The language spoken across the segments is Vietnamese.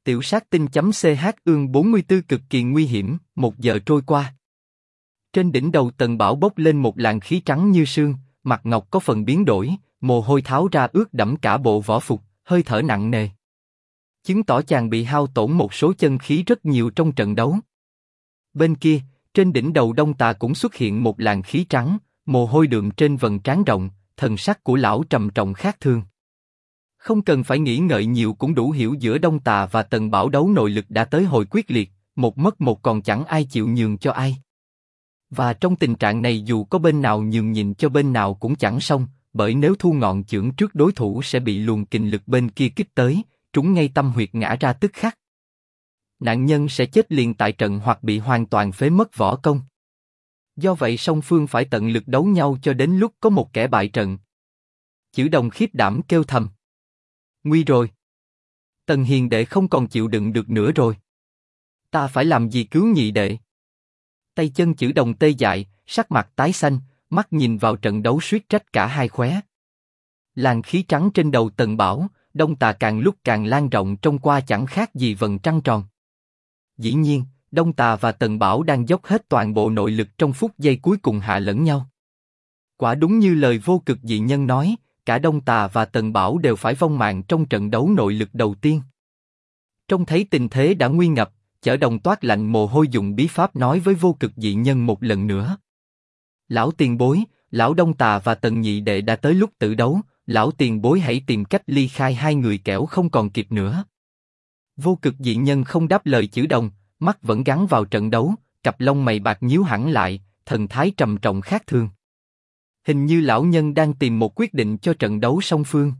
Tiểu sát tinh.ch ương 44 cực kỳ nguy hiểm, 1 giờ trôi qua. Trên đỉnh đầu Tần Bảo bốc lên một làn khí trắng như sương, mặt ngọc có phần biến đổi, mồ hôi tháo ra ướt đẫm cả bộ võ phục, hơi thở nặng nề. Chứng tỏ chàng bị hao tổn một số chân khí rất nhiều trong trận đấu. Bên kia, trên đỉnh đầu Đông Tà cũng xuất hiện một làn khí trắng, mồ hôi đượm trên vầng trán rộng, thần sắc của lão trầm trọng khác thường. Không cần phải nghĩ ngợi nhiều cũng đủ hiểu giữa Đông Tà và Tần Bảo đấu nội lực đã tới hồi quyết liệt, một mất một còn chẳng ai chịu nhường cho ai. Và trong tình trạng này dù có bên nào nhường nhịn cho bên nào cũng chẳng xong, bởi nếu thu ngọn chưởng trước đối thủ sẽ bị luồng kình lực bên kia kích tới, trúng ngay tâm huyệt ngã ra tức khắc. Nạn nhân sẽ chết liền tại trận hoặc bị hoàn toàn phế mất võ công. Do vậy song phương phải tận lực đấu nhau cho đến lúc có một kẻ bại trận. Chữ Đồng khiếp đảm kêu thầm. Nguy rồi. Tần hiền đệ không còn chịu đựng được nữa rồi. Ta phải làm gì cứu nhị đệ? Tay chân Chữ Đồng tê dại, sắc mặt tái xanh, mắt nhìn vào trận đấu suýt trách cả hai khóe. Làn khí trắng trên đầu Tần Bảo, Đông Tà càng lúc càng lan rộng trông qua chẳng khác gì vầng trăng tròn. Dĩ nhiên, Đông Tà và Tần Bảo đang dốc hết toàn bộ nội lực trong phút giây cuối cùng hạ lẫn nhau. Quả đúng như lời Vô Cực dị nhân nói, cả Đông Tà và Tần Bảo đều phải vong mạng trong trận đấu nội lực đầu tiên. Trông thấy tình thế đã nguy ngập, Chở Đồng toát lạnh mồ hôi dùng bí pháp nói với Vô Cực dị nhân một lần nữa. Lão tiền bối, lão Đông Tà và Tần nhị đệ đã tới lúc tử đấu, lão tiền bối hãy tìm cách ly khai hai người kẻo không còn kịp nữa. Vô Cực dị nhân không đáp lời Chữ Đồng, mắt vẫn gắn vào trận đấu, cặp lông mày bạc nhíu hẳn lại, thần thái trầm trọng khác thường. Hình như lão nhân đang tìm một quyết định cho trận đấu song phương.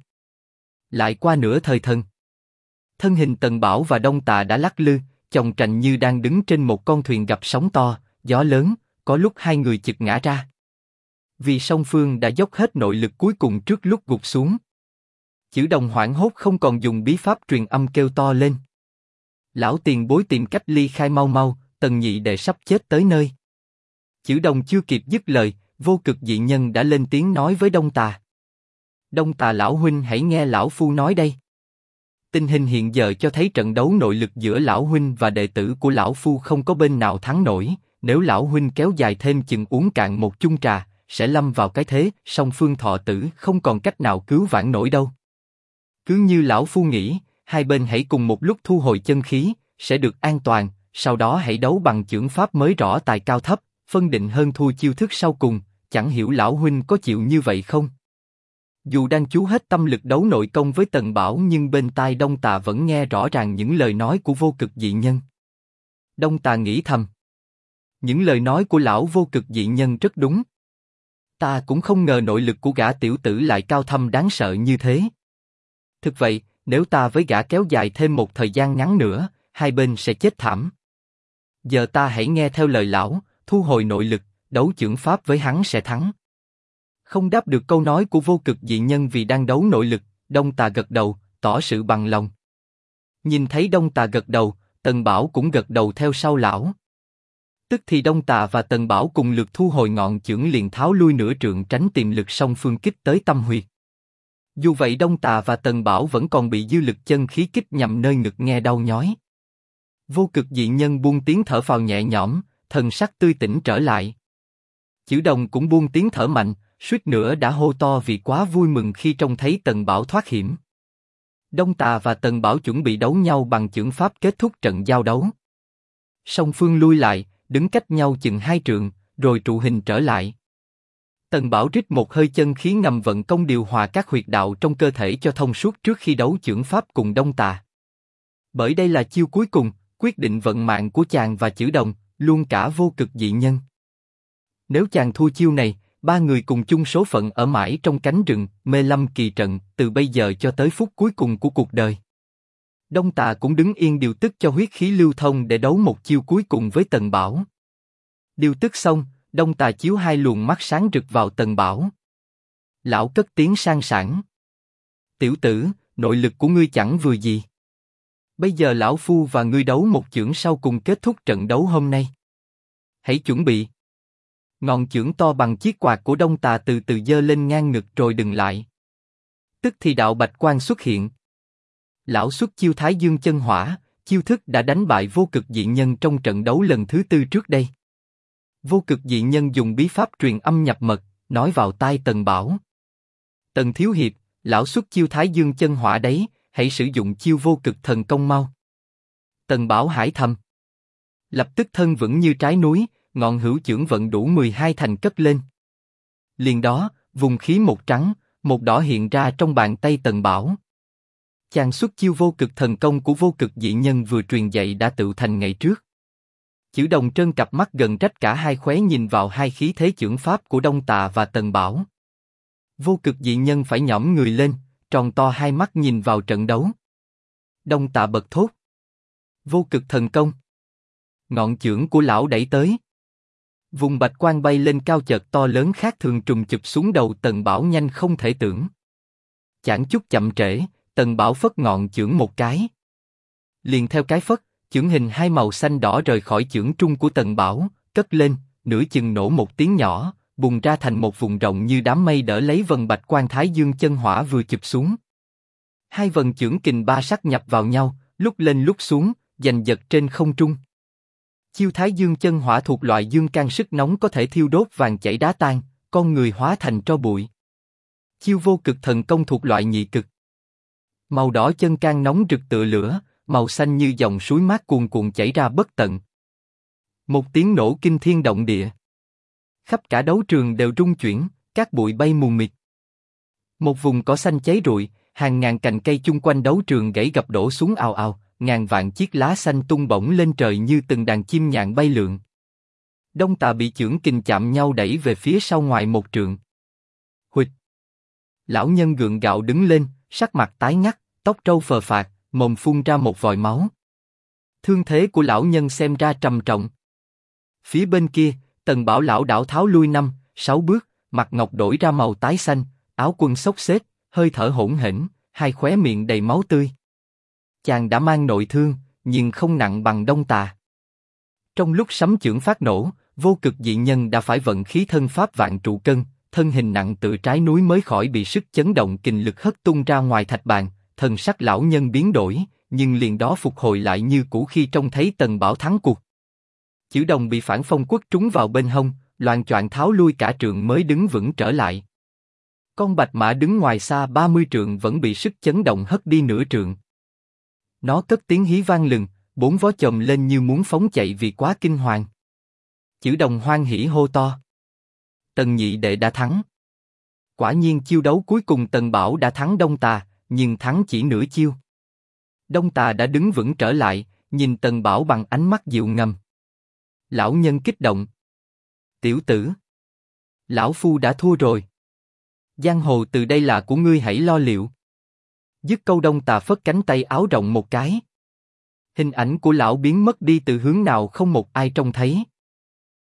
Lại qua nửa thời thần. Thân hình Tần Bảo và Đông Tà đã lắc lư, chồng trành như đang đứng trên một con thuyền gặp sóng to, gió lớn, có lúc hai người chực ngã ra. Vì song phương đã dốc hết nội lực cuối cùng trước lúc gục xuống. Chữ Đồng hoảng hốt không còn dùng bí pháp truyền âm kêu to lên. Lão tiền bối tìm cách ly khai mau mau, Tần nhị đệ sắp chết tới nơi. Chữ Đồng chưa kịp dứt lời, Vô Cực dị nhân đã lên tiếng nói với Đông Tà. Đông Tà lão huynh hãy nghe lão phu nói đây. Tình hình hiện giờ cho thấy trận đấu nội lực giữa lão huynh và đệ tử của lão phu không có bên nào thắng nổi. Nếu lão huynh kéo dài thêm chừng uống cạn một chung trà, sẽ lâm vào cái thế song phương thọ tử không còn cách nào cứu vãn nổi đâu. Cứ như lão phu nghĩ, hai bên hãy cùng một lúc thu hồi chân khí, sẽ được an toàn. Sau đó hãy đấu bằng chưởng pháp mới rõ tài cao thấp, phân định hơn thua chiêu thức sau cùng. Chẳng hiểu lão huynh có chịu như vậy không? Dù đang chú hết tâm lực đấu nội công với Tần Bảo nhưng bên tai Đông Tà vẫn nghe rõ ràng những lời nói của Vô Cực dị nhân. Đông Tà nghĩ thầm. Những lời nói của lão Vô Cực dị nhân rất đúng. Ta cũng không ngờ nội lực của gã tiểu tử lại cao thâm đáng sợ như thế. Thực vậy, nếu ta với gã kéo dài thêm một thời gian ngắn nữa, hai bên sẽ chết thảm. Giờ ta hãy nghe theo lời lão, thu hồi nội lực, đấu chưởng pháp với hắn sẽ thắng. Không đáp được câu nói của Vô Cực dị nhân vì đang đấu nội lực, Đông Tà gật đầu, tỏ sự bằng lòng. Nhìn thấy Đông Tà gật đầu, Tần Bảo cũng gật đầu theo sau lão. Tức thì Đông Tà và Tần Bảo cùng lượt thu hồi ngọn chưởng liền tháo lui nửa trượng tránh tiềm lực song phương kích tới tâm huyệt. Dù vậy Đông Tà và Tần Bảo vẫn còn bị dư lực chân khí kích nhằm nơi ngực nghe đau nhói. Vô Cực dị nhân buông tiếng thở phào nhẹ nhõm, thần sắc tươi tỉnh trở lại. Chữ Đồng cũng buông tiếng thở mạnh, suýt nữa đã hô to vì quá vui mừng khi trông thấy Tần Bảo thoát hiểm. Đông Tà và Tần Bảo chuẩn bị đấu nhau bằng chưởng pháp kết thúc trận giao đấu. Song phương lui lại, đứng cách nhau chừng 2 trượng, rồi trụ hình trở lại. Tần Bảo rít một hơi chân khí ngầm vận công điều hòa các huyệt đạo trong cơ thể cho thông suốt trước khi đấu chưởng pháp cùng Đông Tà. Bởi đây là chiêu cuối cùng, quyết định vận mạng của chàng và Chữ Đồng, luôn cả Vô Cực dị nhân. Nếu chàng thua chiêu này, ba người cùng chung số phận ở mãi trong cánh rừng, mê lâm kỳ trận, từ bây giờ cho tới phút cuối cùng của cuộc đời. Đông Tà cũng đứng yên điều tức cho huyết khí lưu thông để đấu một chiêu cuối cùng với Tần Bảo. Điều tức xong, Đông Tà chiếu hai luồng mắt sáng rực vào Tần Bảo. Lão cất tiếng sang sảng. Tiểu tử, nội lực của ngươi chẳng vừa gì. Bây giờ lão phu và ngươi đấu một chưởng sau cùng kết thúc trận đấu hôm nay. Hãy chuẩn bị. Ngọn chưởng to bằng chiếc quạt của Đông Tà từ từ giơ lên ngang ngực rồi dừng lại. Tức thì đạo bạch quang xuất hiện. Lão xuất chiêu Thái Dương chân hỏa, Chiêu thức đã đánh bại vô cực dị nhân trong trận đấu lần thứ 4 trước đây. Vô cực dị nhân dùng bí pháp truyền âm nhập mật, nói vào tai Tần Bảo. Tần thiếu hiệp, lão xuất chiêu Thái Dương chân hỏa đấy, hãy sử dụng chiêu vô cực thần công mau. Tần Bảo hải thầm. Lập tức thân vững như trái núi, ngọn hữu chưởng vận đủ 12 thành cất lên. Liền đó, vùng khí một trắng, một đỏ hiện ra trong bàn tay Tần Bảo. Chàng xuất chiêu vô cực thần công của vô cực dị nhân vừa truyền dạy đã tự thành ngày trước. Chữ Đồng trơn cặp mắt gần trách cả hai khóe nhìn vào hai khí thế chưởng pháp của Đông Tà và Tần Bảo. Vô cực dị nhân phải nhõm người lên, tròn to hai mắt nhìn vào trận đấu. Đông Tà bật thốt. Vô cực thần công. Ngọn chưởng của lão đẩy tới. Vùng bạch quang bay lên cao chợt to lớn khác thường trùng chụp xuống đầu Tần Bảo nhanh không thể tưởng. Chẳng chút chậm trễ, Tần Bảo phất ngọn chưởng một cái. Liền theo cái phất, chưởng hình hai màu xanh đỏ rời khỏi chưởng trung của Tần Bảo, cất lên, nửa chừng nổ một tiếng nhỏ, bùng ra thành một vùng rộng như đám mây đỡ lấy vần bạch quang Thái Dương chân hỏa vừa chụp xuống. Hai vần chưởng kình ba sắc nhập vào nhau, lúc lên lúc xuống, giành giật trên không trung. Chiêu Thái Dương chân hỏa thuộc loại dương can sức nóng có thể thiêu đốt vàng chảy đá tan, con người hóa thành tro bụi. Chiêu vô cực thần công thuộc loại nhị cực. Màu đỏ chân can nóng rực tựa lửa, màu xanh như dòng suối mát cuồn cuộn chảy ra bất tận. Một tiếng nổ kinh thiên động địa. Khắp cả đấu trường đều rung chuyển, cát bụi bay mù mịt. Một vùng cỏ xanh cháy rụi, hàng ngàn cành cây chung quanh đấu trường gãy gập đổ xuống ào ào, ngàn vạn chiếc lá xanh tung bổng lên trời như từng đàn chim nhạn bay lượn. Đông Tà bị chưởng kình chạm nhau đẩy về phía sau ngoài một trượng. Huỵch! Lão nhân gượng gạo đứng lên, sắc mặt tái ngắt, tóc râu phờ phạc, mồm phun ra một vòi máu. Thương thế của lão nhân xem ra trầm trọng. Phía bên kia, Tần Bảo lão đảo tháo lui 5-6 bước, mặt ngọc đổi ra màu tái xanh, áo quân xốc xếch, hơi thở hỗn hển, hai khóe miệng đầy máu tươi. Chàng đã mang nội thương, nhưng không nặng bằng Đông Tà. Trong lúc sấm chưởng phát nổ, vô cực dị nhân đã phải vận khí thân pháp vạn trụ cân, thân hình nặng tự trái núi mới khỏi bị sức chấn động kình lực hất tung ra ngoài thạch bàn. Thần sắc lão nhân biến đổi, nhưng liền đó phục hồi lại như cũ khi trông thấy Tần Bảo thắng cuộc. Chữ Đồng bị phản phong quất trúng vào bên hông, loạng choạng tháo lui cả trượng mới đứng vững trở lại. Con bạch mã đứng ngoài xa 30 trượng vẫn bị sức chấn động hất đi nửa trượng. Nó cất tiếng hí vang lừng, bốn vó chồm lên như muốn phóng chạy vì quá kinh hoàng. Chữ Đồng hoan hỉ hô to. Tần nhị đệ đã thắng. Quả nhiên chiêu đấu cuối cùng Tần Bảo đã thắng Đông Tà, nhưng thắng chỉ nửa chiêu. Đông Tà đã đứng vững trở lại, nhìn Tần Bảo bằng ánh mắt dịu ngầm. Lão nhân kích động. Tiểu tử, lão phu đã thua rồi. Giang hồ từ đây là của ngươi, hãy lo liệu. Dứt câu Đông Tà phất cánh tay áo rộng một cái. Hình ảnh của lão biến mất đi từ hướng nào không một ai trông thấy.